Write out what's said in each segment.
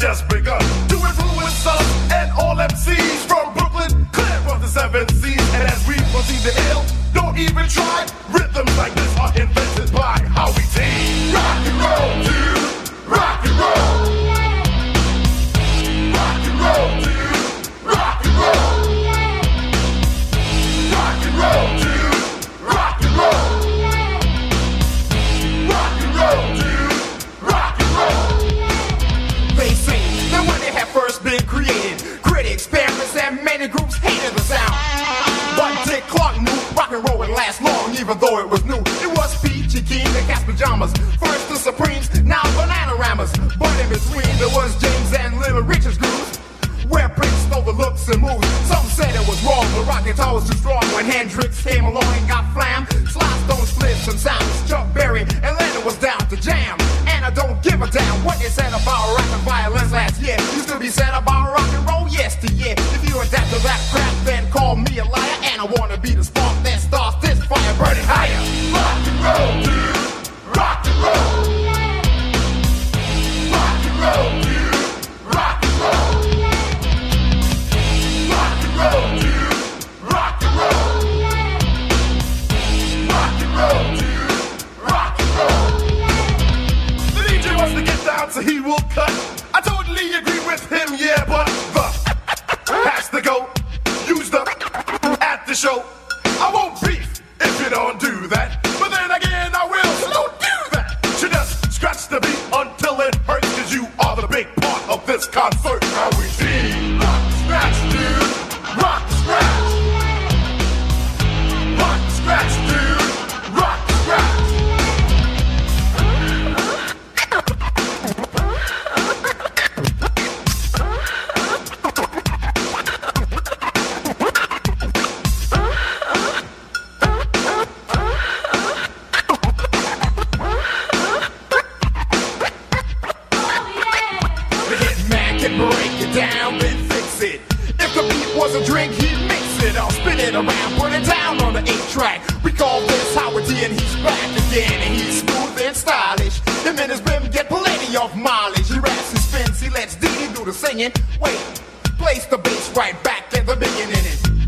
just begun to influence us and all MCs from Brooklyn, clear of the 7 Seas. And as we proceed to ill, don't even try. Rhythms like this are invented by Howie T. Rock and roll, dude. Rock and roll. Rock and roll, dude. Rock and roll. Rock and roll, dude. Rock and roll. Rock and roll, dude. Rock and roll. They say that when it had first been created, critics, parents, and many groups hated the sound. But Dick Clark knew rock and roll would last long, even though it was new. It was Peachy Keen, the Cat's Pajamas, first the Supremes, now Bananaramas. But in between there was James and Little Richard's grooves, where Prince stole the looks and moves. Some said it was wrong, the rock guitar was too strong. When Hendrix came along and got flam, Sly Stone split some sounds, Chuck Berry and Lennon was down to jam. And I don't give a damn what they said about rock and violence last year. Used to be said about rock and roll yesteryear. If you adapt to that crap, then call me a liar. And I wanna be the spark that starts this fire burning higher. Rock and roll, dude. Rock and roll. Rock and roll, dude. Rock and roll. Rock and roll, dude. Rock and roll. Rock and roll, dude. Rock and roll. The DJ wants to get down, so he will cut. I totally agree with him, yeah, but the has to go. Use the at the show. I won't beef if you don't do that. But then again, I will, so don't do that. You just scratch the beat until it hurts, cause you are the big part of this concert. How we see. Rock the scratch, dude. Rock the scratch. Rock the scratch, dude. Rock the scratch. The hitman can break it down, then fix it. If the beat was a drink, he'd mix it. I'll spin it around, put it down on the 8-track. We call this Howard D, and he's back again. And he's smooth and stylish. Him and his brim get plenty of mileage. He raps and spins, he lets Dee do the singing. Wait, place the bass right back at the beginning.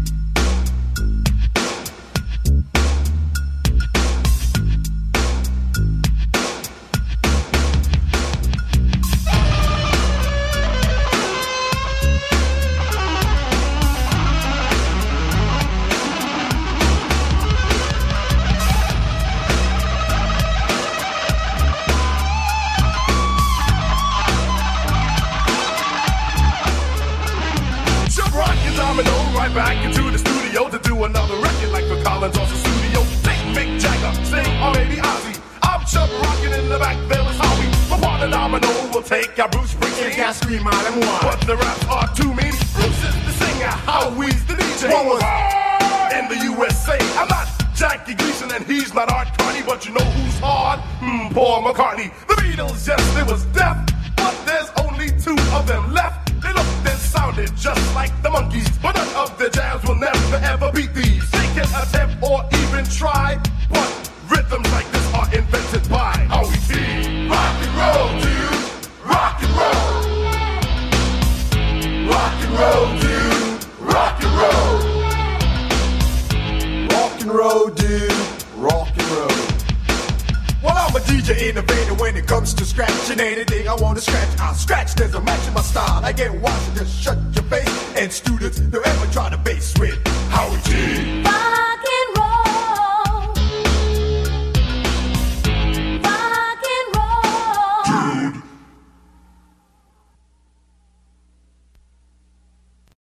Right back into the studio to do another record like the Collins on the studio. Take Mick Jagger, sing, or maybe Ozzy. I'm Chubb rocking in the back, there is Howie. My partner Domino will take our Bruce Springsteen. Can't scream out and one. But the raps are too mean. Bruce is the singer, Howie's the DJ. What was in the USA? I'm not Jackie Gleason and he's not Art Carney, but you know who's hard? Paul McCartney. The Beatles, yes, it was deaf, but there's only 2 of them left. They looked and sounded just like the Monkees, but none of their jams will never ever beat these. They can attempt or even try, but rhythms like this are invented by Howie T. Rock and roll, dude. Rock and roll. Rock and roll, dude. Rock and roll. rock and roll, dude? Rock and roll. Well, I'm a DJ innovator when it comes to scratching. Anything I want to scratch, I'll scratch. There's a match in my style. I get wild, so just shut your face. And students, don't ever try to bass with Howie G.